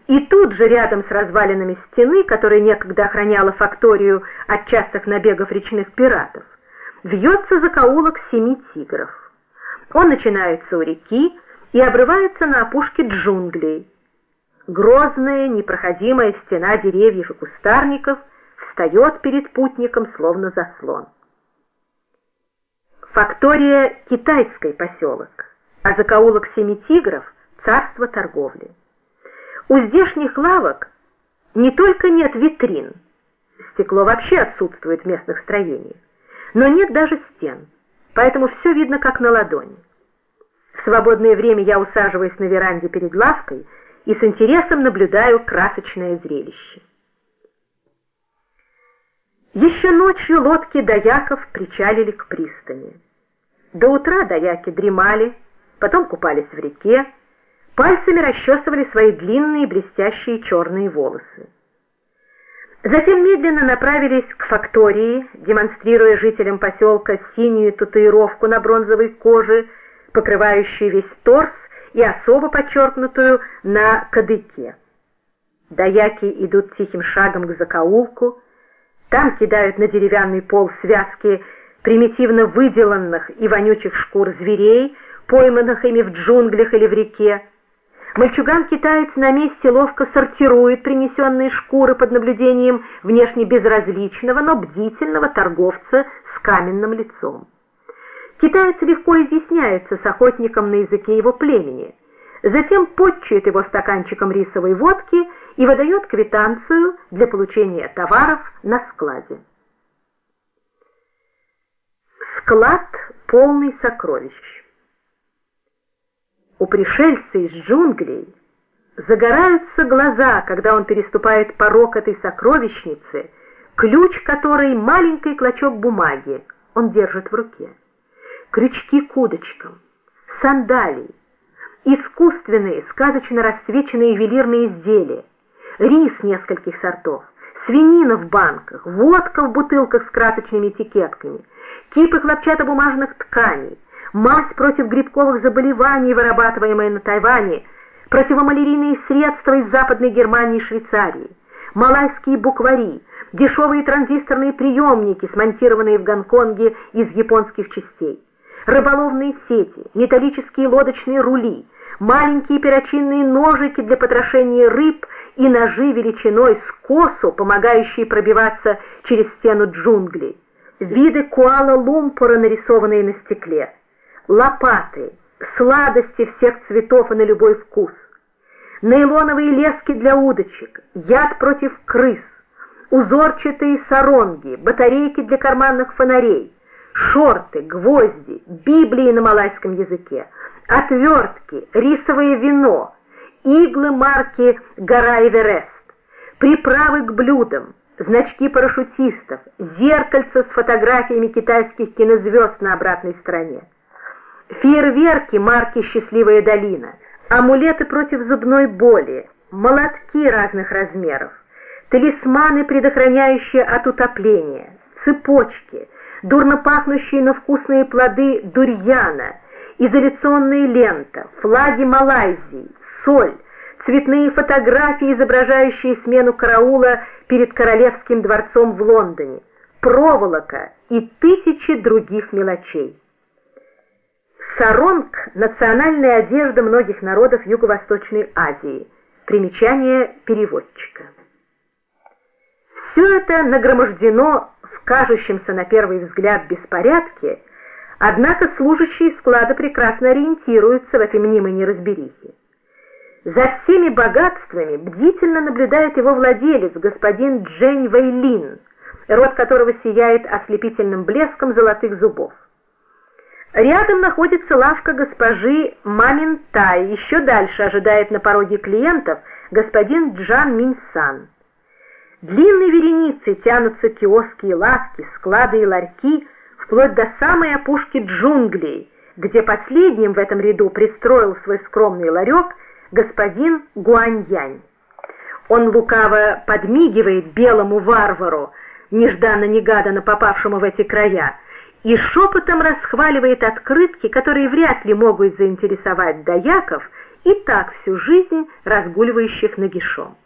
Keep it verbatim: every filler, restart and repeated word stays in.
И тут же рядом с развалинами стены, которая некогда охраняла факторию от частых набегов речных пиратов, вьется закоулок Семи Тигров. Он начинается у реки и обрывается на опушке джунглей. Грозная, непроходимая стена деревьев и кустарников встает перед путником, словно заслон. Фактория — китайский поселок, а закоулок Семи Тигров — царство торговли. У здешних лавок не только нет витрин, стекло вообще отсутствует в местных строениях, но нет даже стен, поэтому все видно как на ладони. В свободное время я усаживаюсь на веранде перед лавкой и с интересом наблюдаю красочное зрелище. Еще ночью лодки даяков причалили к пристани. До утра даяки дремали, потом купались в реке, пальцами расчесывали свои длинные блестящие черные волосы. Затем медленно направились к фактории, демонстрируя жителям поселка синюю татуировку на бронзовой коже, покрывающую весь торс и особо подчеркнутую на кадыке. Даяки идут тихим шагом к закоулку, там кидают на деревянный пол связки примитивно выделанных и вонючих шкур зверей, пойманных ими в джунглях или в реке. Мальчуган-китаец на месте ловко сортирует принесенные шкуры под наблюдением внешне безразличного, но бдительного торговца с каменным лицом. Китаец легко изъясняется с охотником на языке его племени, затем потчует его стаканчиком рисовой водки и выдает квитанцию для получения товаров на складе. Склад полный сокровищ. У пришельца из джунглей загораются глаза, когда он переступает порог этой сокровищницы, ключ которой маленький клочок бумаги он держит в руке. Крючки к удочкам, сандалии, искусственные, сказочно расцвеченные ювелирные изделия, рис нескольких сортов, свинина в банках, водка в бутылках с красочными этикетками, кипы хлопчатобумажных тканей, мазь против грибковых заболеваний, вырабатываемая на Тайване, противомалярийные средства из Западной Германии и Швейцарии, малайские буквари, дешевые транзисторные приемники, смонтированные в Гонконге из японских частей, рыболовные сети, металлические лодочные рули, маленькие перочинные ножики для потрошения рыб и ножи величиной с косу, помогающие пробиваться через стену джунглей, виды Куала-Лумпура, нарисованные на стекле, лопаты, сладости всех цветов и на любой вкус, нейлоновые лески для удочек, яд против крыс, узорчатые саронги, батарейки для карманных фонарей, шорты, гвозди, библии на малайском языке, отвертки, рисовое вино, иглы марки «Гора Эверест», приправы к блюдам, значки парашютистов, зеркальца с фотографиями китайских кинозвезд на обратной стороне, фейерверки марки «Счастливая долина», амулеты против зубной боли, молотки разных размеров, талисманы, предохраняющие от утопления, цепочки, дурно пахнущие, но вкусные плоды дурьяна, изоляционная лента, флаги Малайзии, соль, цветные фотографии, изображающие смену караула перед Королевским дворцом в Лондоне, проволока и тысячи других мелочей. Саронг – национальная одежда многих народов Юго-Восточной Азии. Примечание переводчика. Все это нагромождено в кажущемся на первый взгляд беспорядке, однако служащие склада прекрасно ориентируются в этой мнимой неразберихе. За всеми богатствами бдительно наблюдает его владелец, господин Джень Вэйлин, рот которого сияет ослепительным блеском золотых зубов. Рядом находится лавка госпожи Мамин Тай, еще дальше ожидает на пороге клиентов господин Джан Минсан. Длинной вереницей тянутся киоски и лавки, склады и ларьки, вплоть до самой опушки джунглей, где последним в этом ряду пристроил свой скромный ларек господин Гуаньянь. Он лукаво подмигивает белому варвару, нежданно-негаданно попавшему в эти края, и шепотом расхваливает открытки, которые вряд ли могут заинтересовать даяков и так всю жизнь разгуливающих нагишом.